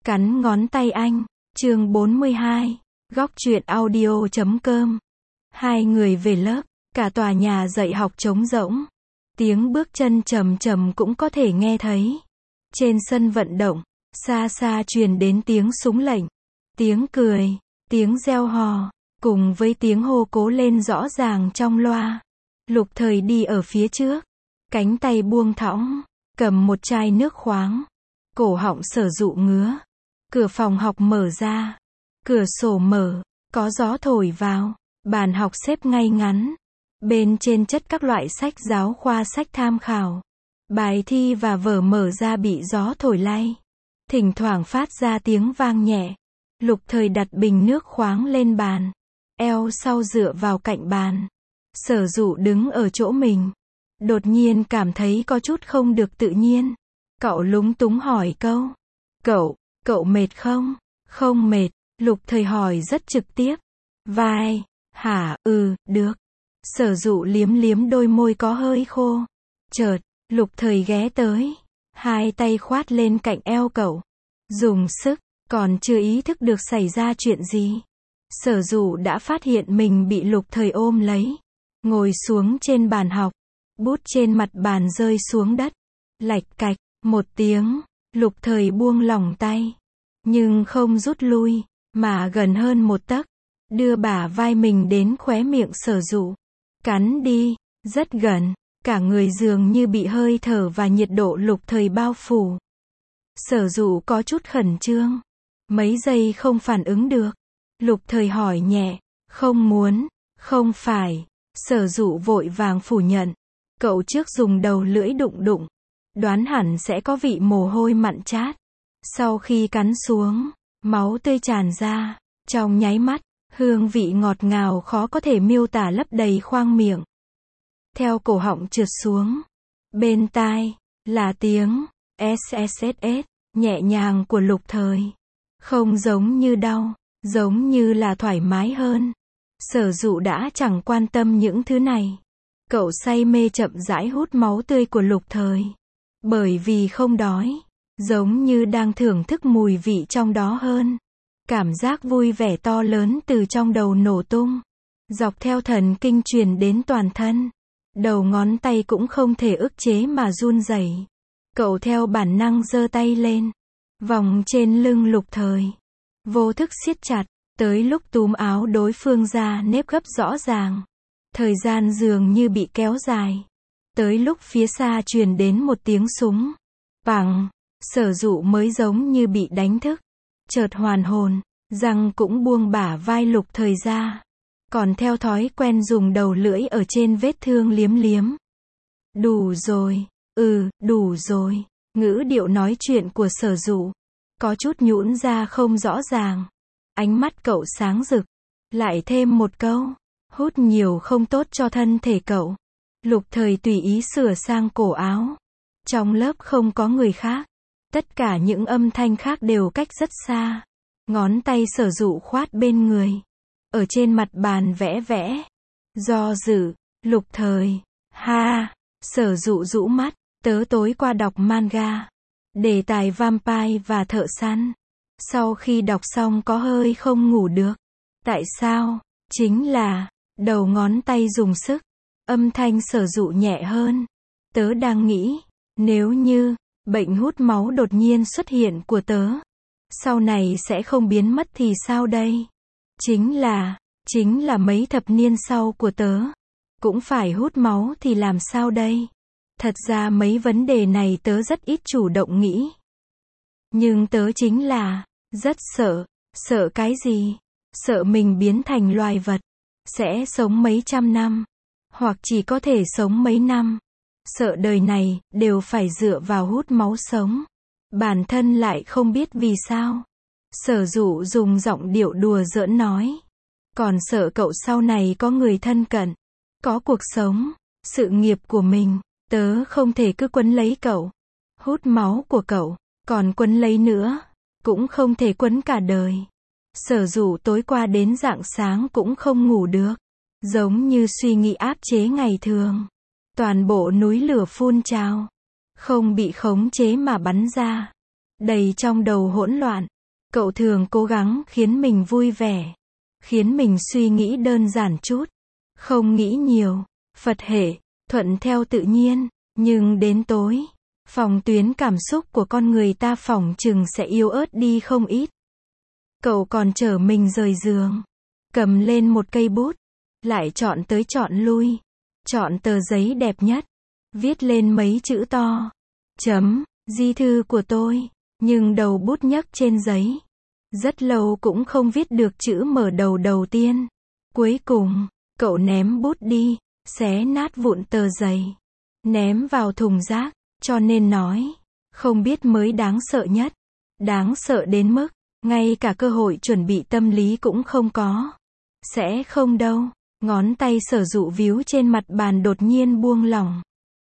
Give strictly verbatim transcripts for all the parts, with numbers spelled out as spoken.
Cắn ngón tay anh, chương bốn mươi hai, góc truyện audio chấm com. Hai người về lớp, cả tòa nhà dạy học trống rỗng. Tiếng bước chân trầm trầm cũng có thể nghe thấy. Trên sân vận động, xa xa truyền đến tiếng súng lệnh, tiếng cười, tiếng reo hò, cùng với tiếng hô cố lên rõ ràng trong loa. Lục Thời đi ở phía trước, cánh tay buông thõng, cầm một chai nước khoáng. Cổ họng Sở Dụ ngứa. Cửa phòng học mở ra, cửa sổ mở, có gió thổi vào, bàn học xếp ngay ngắn. Bên trên chất các loại sách giáo khoa, sách tham khảo, bài thi và vở mở ra bị gió thổi lay. Thỉnh thoảng phát ra tiếng vang nhẹ. Lục Thời đặt bình nước khoáng lên bàn, eo sau dựa vào cạnh bàn. Sở Dụ đứng ở chỗ mình, đột nhiên cảm thấy có chút không được tự nhiên. Cậu lúng túng hỏi câu, Cậu, cậu mệt không? Không mệt, Lục Thời hỏi rất trực tiếp. Vai, hả, ừ, được. Sở Dụ liếm liếm đôi môi có hơi khô. Chợt, Lục Thời ghé tới, hai tay khoát lên cạnh eo cậu, dùng sức, còn chưa ý thức được xảy ra chuyện gì. Sở Dụ đã phát hiện mình bị Lục Thời ôm lấy, ngồi xuống trên bàn học, bút trên mặt bàn rơi xuống đất. Lạch cạch, một tiếng, Lục Thời buông lỏng tay, nhưng không rút lui, mà gần hơn một tấc, đưa bả vai mình đến khóe miệng Sở Dụ. Cắn đi, rất gần, cả người dường như bị hơi thở và nhiệt độ Lục Thời bao phủ. Sở Dụ có chút khẩn trương, mấy giây không phản ứng được. Lục Thời hỏi nhẹ, không muốn, không phải. Sở Dụ vội vàng phủ nhận, cậu trước dùng đầu lưỡi đụng đụng, đoán hẳn sẽ có vị mồ hôi mặn chát. Sau khi cắn xuống, máu tươi tràn ra, trong nháy mắt, hương vị ngọt ngào khó có thể miêu tả lấp đầy khoang miệng. Theo cổ họng trượt xuống, bên tai, là tiếng ét ét ét ét, nhẹ nhàng của Lục Thời. Không giống như đau, giống như là thoải mái hơn. Sở Dụ đã chẳng quan tâm những thứ này. Cậu say mê chậm rãi hút máu tươi của Lục Thời. Bởi vì không đói, giống như đang thưởng thức mùi vị trong đó hơn. Cảm giác vui vẻ to lớn từ trong đầu nổ tung, dọc theo thần kinh truyền đến toàn thân. Đầu ngón tay cũng không thể ức chế mà run rẩy. Cậu theo bản năng giơ tay lên, vòng trên lưng Lục Thời, vô thức siết chặt, tới lúc túm áo đối phương ra nếp gấp rõ ràng. Thời gian dường như bị kéo dài. Tới lúc phía xa truyền đến một tiếng súng. Bằng, Sở Dụ mới giống như bị đánh thức. Chợt hoàn hồn, răng cũng buông bả vai Lục Thời ra. Còn theo thói quen dùng đầu lưỡi ở trên vết thương liếm liếm. Đủ rồi, ừ, đủ rồi. Ngữ điệu nói chuyện của Sở Dụ có chút nhũn ra không rõ ràng. Ánh mắt cậu sáng rực. Lại thêm một câu, hút nhiều không tốt cho thân thể cậu. Lục Thời tùy ý sửa sang cổ áo. Trong lớp không có người khác. Tất cả những âm thanh khác đều cách rất xa. Ngón tay Sở Dụ khoát bên người, ở trên mặt bàn vẽ vẽ. Do dự, Lục Thời, ha, Sở Dụ rũ mắt, tớ tối qua đọc manga. Đề tài vampire và thợ săn. Sau khi đọc xong có hơi không ngủ được. Tại sao? Chính là, đầu ngón tay dùng sức. Âm thanh Sở Dụ nhẹ hơn. Tớ đang nghĩ, nếu như, bệnh hút máu đột nhiên xuất hiện của tớ, sau này sẽ không biến mất thì sao đây? Chính là, chính là mấy thập niên sau của tớ, cũng phải hút máu thì làm sao đây? Thật ra mấy vấn đề này tớ rất ít chủ động nghĩ. Nhưng tớ chính là, rất sợ. Sợ cái gì? Sợ mình biến thành loài vật, sẽ sống mấy trăm năm, hoặc chỉ có thể sống mấy năm. Sợ đời này, đều phải dựa vào hút máu sống. Bản thân lại không biết vì sao. Sở Dụ dùng giọng điệu đùa giỡn nói. Còn sợ cậu sau này có người thân cận, có cuộc sống, sự nghiệp của mình. Tớ không thể cứ quấn lấy cậu, hút máu của cậu, còn quấn lấy nữa, cũng không thể quấn cả đời. Sở Dụ tối qua đến rạng sáng cũng không ngủ được, giống như suy nghĩ áp chế ngày thường. Toàn bộ núi lửa phun trào, không bị khống chế mà bắn ra, đầy trong đầu hỗn loạn. Cậu thường cố gắng khiến mình vui vẻ, khiến mình suy nghĩ đơn giản chút, không nghĩ nhiều, Phật hệ, thuận theo tự nhiên, nhưng đến tối, phòng tuyến cảm xúc của con người ta phỏng chừng sẽ yếu ớt đi không ít. Cậu còn chở mình rời giường, cầm lên một cây bút, lại chọn tới chọn lui, chọn tờ giấy đẹp nhất, viết lên mấy chữ to, chấm, di thư của tôi, nhưng đầu bút nhấc trên giấy. Rất lâu cũng không viết được chữ mở đầu đầu tiên. Cuối cùng, cậu ném bút đi, xé nát vụn tờ giấy, ném vào thùng rác, cho nên nói, không biết mới đáng sợ nhất. Đáng sợ đến mức, ngay cả cơ hội chuẩn bị tâm lý cũng không có. Sẽ không đâu, ngón tay Sở Dụ víu trên mặt bàn đột nhiên buông lỏng.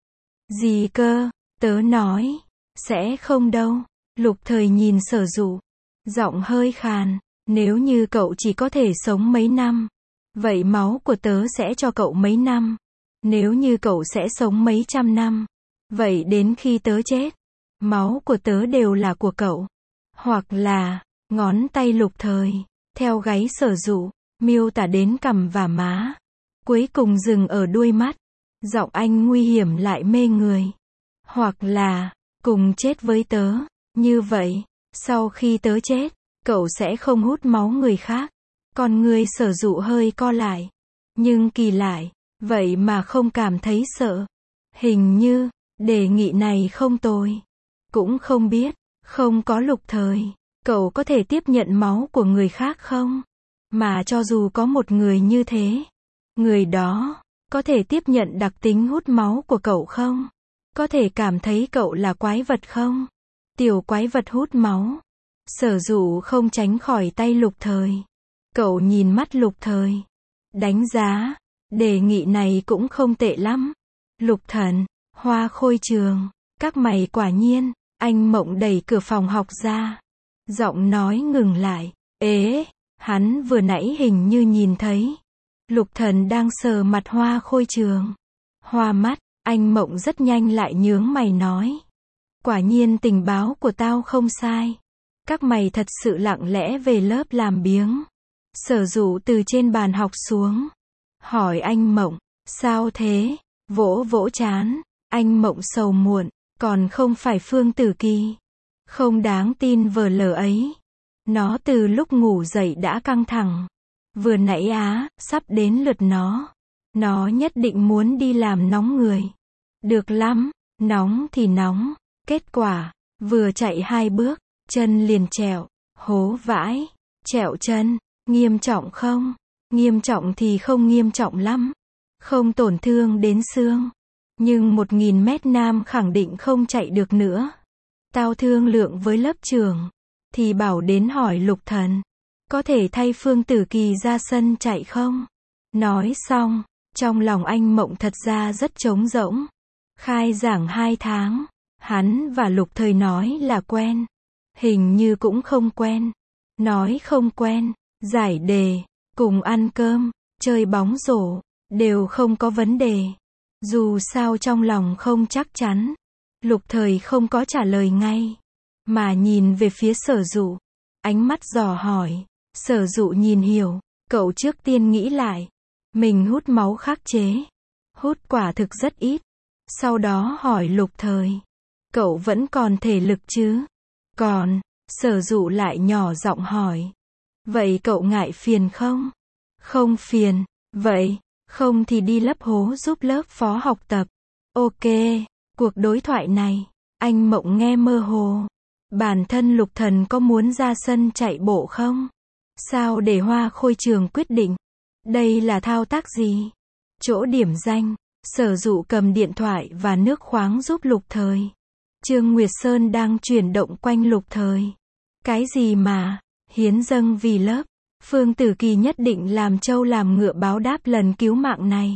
Gì cơ, tớ nói, sẽ không đâu. Lục Thời nhìn Sở Dụ, giọng hơi khàn, nếu như cậu chỉ có thể sống mấy năm, vậy máu của tớ sẽ cho cậu mấy năm. Nếu như cậu sẽ sống mấy trăm năm, vậy đến khi tớ chết, máu của tớ đều là của cậu. Hoặc là, ngón tay Lục Thời, theo gáy Sở Dụ, miêu tả đến cằm và má, cuối cùng dừng ở đuôi mắt. Giọng anh nguy hiểm lại mê người. Hoặc là, cùng chết với tớ, như vậy, sau khi tớ chết, cậu sẽ không hút máu người khác. Con người Sở Dụ hơi co lại. Nhưng kỳ lại, vậy mà không cảm thấy sợ. Hình như, đề nghị này không tồi. Cũng không biết, không có Lục Thời, cậu có thể tiếp nhận máu của người khác không? Mà cho dù có một người như thế, người đó, có thể tiếp nhận đặc tính hút máu của cậu không? Có thể cảm thấy cậu là quái vật không? Tiểu quái vật hút máu. Sở Dụ không tránh khỏi tay Lục Thời. Cậu nhìn mắt Lục Thời, đánh giá, đề nghị này cũng không tệ lắm. Lục Thần, Hoa Khôi Trường, các mày quả nhiên. Anh Mộng đẩy cửa phòng học ra, giọng nói ngừng lại. Ế, hắn vừa nãy hình như nhìn thấy Lục Thần đang sờ mặt Hoa Khôi Trường. Hoa mắt, anh Mộng rất nhanh lại nhướng mày nói. Quả nhiên tình báo của tao không sai. Các mày thật sự lặng lẽ về lớp làm biếng. Sở Dụ từ trên bàn học xuống, hỏi anh Mộng, sao thế? Vỗ vỗ trán, anh Mộng sầu muộn, còn không phải Phương Tử Kỳ. Không đáng tin vờ lờ ấy. Nó từ lúc ngủ dậy đã căng thẳng. Vừa nãy á, sắp đến lượt nó. Nó nhất định muốn đi làm nóng người. Được lắm, nóng thì nóng. Kết quả, vừa chạy hai bước, chân liền trẹo, hố vãi, trẹo chân, nghiêm trọng không? Nghiêm trọng thì không nghiêm trọng lắm. Không tổn thương đến xương. Nhưng một nghìn mét nam khẳng định không chạy được nữa. Tao thương lượng với lớp trưởng, thì bảo đến hỏi Lục Thần, có thể thay Phương Tử Kỳ ra sân chạy không? Nói xong, trong lòng anh Mộng thật ra rất trống rỗng. Khai giảng hai tháng, hắn và Lục Thời nói là quen. Hình như cũng không quen. Nói không quen, giải đề, cùng ăn cơm, chơi bóng rổ, đều không có vấn đề. Dù sao trong lòng không chắc chắn. Lục Thời không có trả lời ngay, mà nhìn về phía Sở Dụ, ánh mắt dò hỏi. Sở Dụ nhìn hiểu, cậu trước tiên nghĩ lại, mình hút máu khắc chế, hút quả thực rất ít. Sau đó hỏi Lục Thời, cậu vẫn còn thể lực chứ? Còn. Sở Dụ lại nhỏ giọng hỏi, vậy cậu ngại phiền không? Không phiền. Vậy, không thì đi lấp hố giúp lớp phó học tập. Ok. Cuộc đối thoại này, anh Mộng nghe mơ hồ. Bản thân Lục Thần có muốn ra sân chạy bộ không? Sao để Hoa Khôi Trường quyết định? Đây là thao tác gì? Chỗ điểm danh, Sở Dụ cầm điện thoại và nước khoáng giúp Lục Thời. Trương Nguyệt Sơn đang chuyển động quanh Lục Thời. Cái gì mà, hiến dâng vì lớp, Phương Tử Kỳ nhất định làm trâu làm ngựa báo đáp lần cứu mạng này.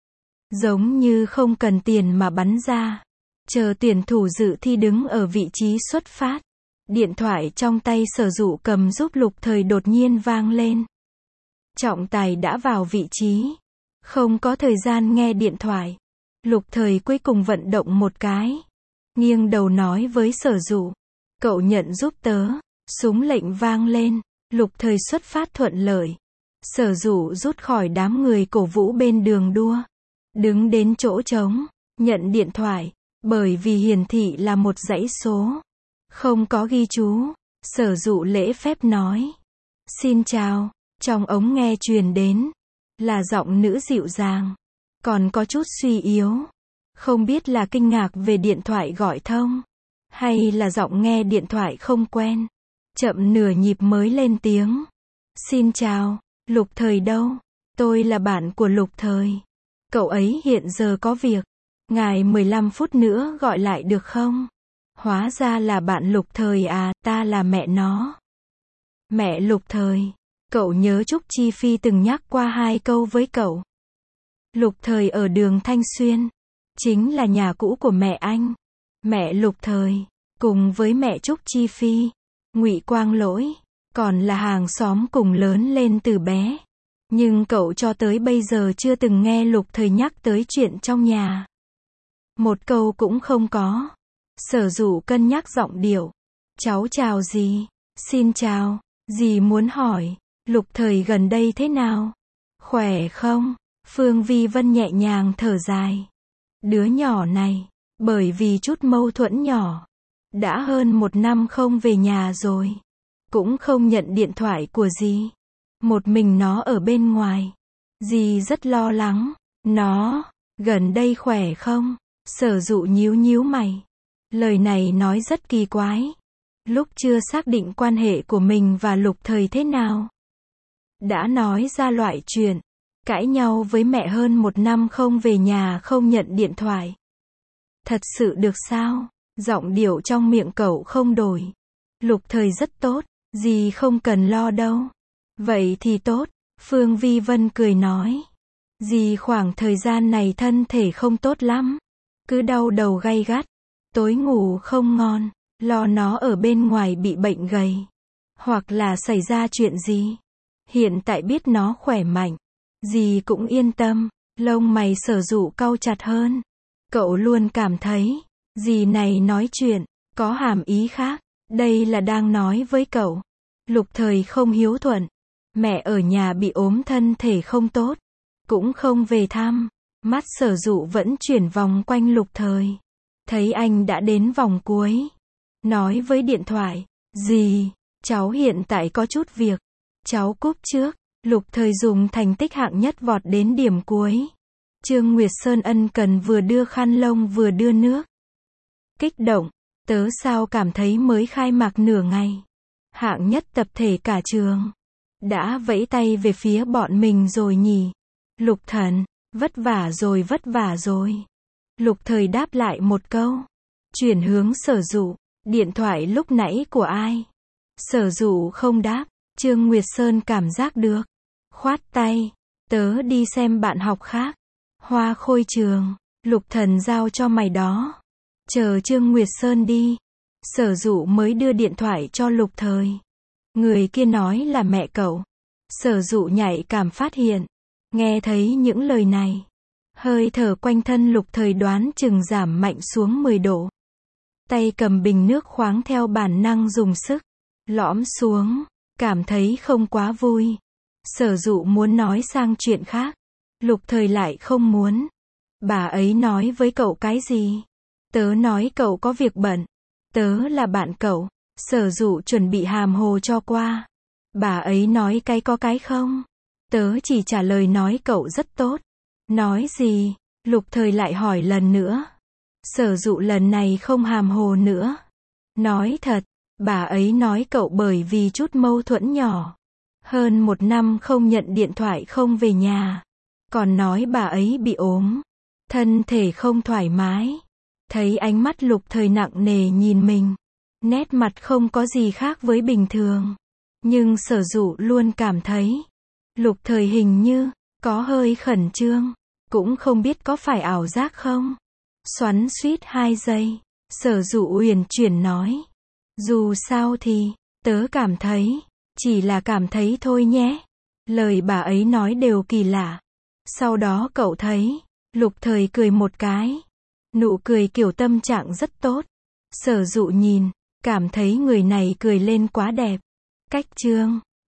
Giống như không cần tiền mà bắn ra. Chờ tuyển thủ dự thi đứng ở vị trí xuất phát. Điện thoại trong tay Sở Dụ cầm giúp Lục Thời đột nhiên vang lên. Trọng tài đã vào vị trí. Không có thời gian nghe điện thoại. Lục Thời cuối cùng vận động một cái. Nghiêng đầu nói với Sở Dụ. Cậu nhận giúp tớ. Súng lệnh vang lên, Lục Thời xuất phát thuận lợi. Sở Dụ rút khỏi đám người cổ vũ bên đường đua. Đứng đến chỗ trống, nhận điện thoại, bởi vì hiển thị là một dãy số. Không có ghi chú, Sở Dụ lễ phép nói. Xin chào, trong ống nghe truyền đến. Là giọng nữ dịu dàng, còn có chút suy yếu. Không biết là kinh ngạc về điện thoại gọi thông, hay là giọng nghe điện thoại không quen. Chậm nửa nhịp mới lên tiếng. Xin chào, Lục Thời đâu? Tôi là bạn của Lục Thời. Cậu ấy hiện giờ có việc. Ngài mười lăm phút nữa gọi lại được không? Hóa ra là bạn Lục Thời à, ta là mẹ nó. Mẹ Lục Thời. Cậu nhớ Trúc Chi Phi từng nhắc qua hai câu với cậu. Lục Thời ở đường Thanh Xuyên. Chính là nhà cũ của mẹ anh. Mẹ Lục Thời, cùng với mẹ Trúc Chi Phi, Ngụy Quang Lỗi, còn là hàng xóm cùng lớn lên từ bé. Nhưng cậu cho tới bây giờ chưa từng nghe Lục Thời nhắc tới chuyện trong nhà. Một câu cũng không có. Sở Dụ cân nhắc giọng điệu. Cháu chào dì. Xin chào. Dì muốn hỏi, Lục Thời gần đây thế nào? Khỏe không? Phương Vi Vân nhẹ nhàng thở dài. Đứa nhỏ này, bởi vì chút mâu thuẫn nhỏ, đã hơn một năm không về nhà rồi. Cũng không nhận điện thoại của dì. Một mình nó ở bên ngoài. Dì rất lo lắng. Nó, gần đây khỏe không? Sở Dụ nhíu nhíu mày. Lời này nói rất kỳ quái. Lúc chưa xác định quan hệ của mình và Lục Thời thế nào, đã nói ra loại chuyện cãi nhau với mẹ hơn một năm không về nhà không nhận điện thoại. Thật sự được sao? Giọng điệu trong miệng cậu không đổi. Lục Thời rất tốt, dì không cần lo đâu. Vậy thì tốt, Phương Vi Vân cười nói. Dì khoảng thời gian này thân thể không tốt lắm. Cứ đau đầu gay gắt, tối ngủ không ngon, lo nó ở bên ngoài bị bệnh gầy. Hoặc là xảy ra chuyện gì. Hiện tại biết nó khỏe mạnh, dì cũng yên tâm. Lông mày Sở Dụ cau chặt hơn. Cậu luôn cảm thấy, dì này nói chuyện, có hàm ý khác. Đây là đang nói với cậu. Lục Thời không hiếu thuận. Mẹ ở nhà bị ốm thân thể không tốt. Cũng không về thăm. Mắt Sở Dụ vẫn chuyển vòng quanh Lục Thời. Thấy anh đã đến vòng cuối. Nói với điện thoại. Dì, cháu hiện tại có chút việc. Cháu cúp trước. Lục Thời dùng thành tích hạng nhất vọt đến điểm cuối. Trương Nguyệt Sơn ân cần vừa đưa khăn lông vừa đưa nước. Kích động. Tớ sao cảm thấy mới khai mạc nửa ngày. Hạng nhất tập thể cả trường. Đã vẫy tay về phía bọn mình rồi nhỉ. Lục Thần, vất vả rồi vất vả rồi. Lục Thời đáp lại một câu. Chuyển hướng Sở Dụ. Điện thoại lúc nãy của ai? Sở Dụ không đáp. Trương Nguyệt Sơn cảm giác được. Khoát tay. Tớ đi xem bạn học khác. Hoa Khôi Trường. Lục Thần giao cho mày đó. Chờ Trương Nguyệt Sơn đi. Sở Dụ mới đưa điện thoại cho Lục Thời. Người kia nói là mẹ cậu. Sở Dụ nhạy cảm phát hiện. Nghe thấy những lời này. Hơi thở quanh thân Lục Thời đoán chừng giảm mạnh xuống mười độ. Tay cầm bình nước khoáng theo bản năng dùng sức. Lõm xuống. Cảm thấy không quá vui. Sở Dụ muốn nói sang chuyện khác. Lục Thời lại không muốn. Bà ấy nói với cậu cái gì? Tớ nói cậu có việc bận. Tớ là bạn cậu. Sở Dụ chuẩn bị hàm hồ cho qua. Bà ấy nói cái có cái không? Tớ chỉ trả lời nói cậu rất tốt. Nói gì? Lục Thời lại hỏi lần nữa. Sở Dụ lần này không hàm hồ nữa. Nói thật, bà ấy nói cậu bởi vì chút mâu thuẫn nhỏ. Hơn một năm không nhận điện thoại không về nhà. Còn nói bà ấy bị ốm. Thân thể không thoải mái. Thấy ánh mắt Lục Thời nặng nề nhìn mình. Nét mặt không có gì khác với bình thường. Nhưng Sở Dụ luôn cảm thấy. Lục Thời hình như, có hơi khẩn trương. Cũng không biết có phải ảo giác không. Xoắn suýt hai giây. Sở Dụ uyển chuyển nói. Dù sao thì, tớ cảm thấy. Chỉ là cảm thấy thôi nhé. Lời bà ấy nói đều kỳ lạ. Sau đó cậu thấy. Lục Thời cười một cái. Nụ cười kiểu tâm trạng rất tốt. Sở Dụ nhìn. Cảm thấy người này cười lên quá đẹp. Cách chương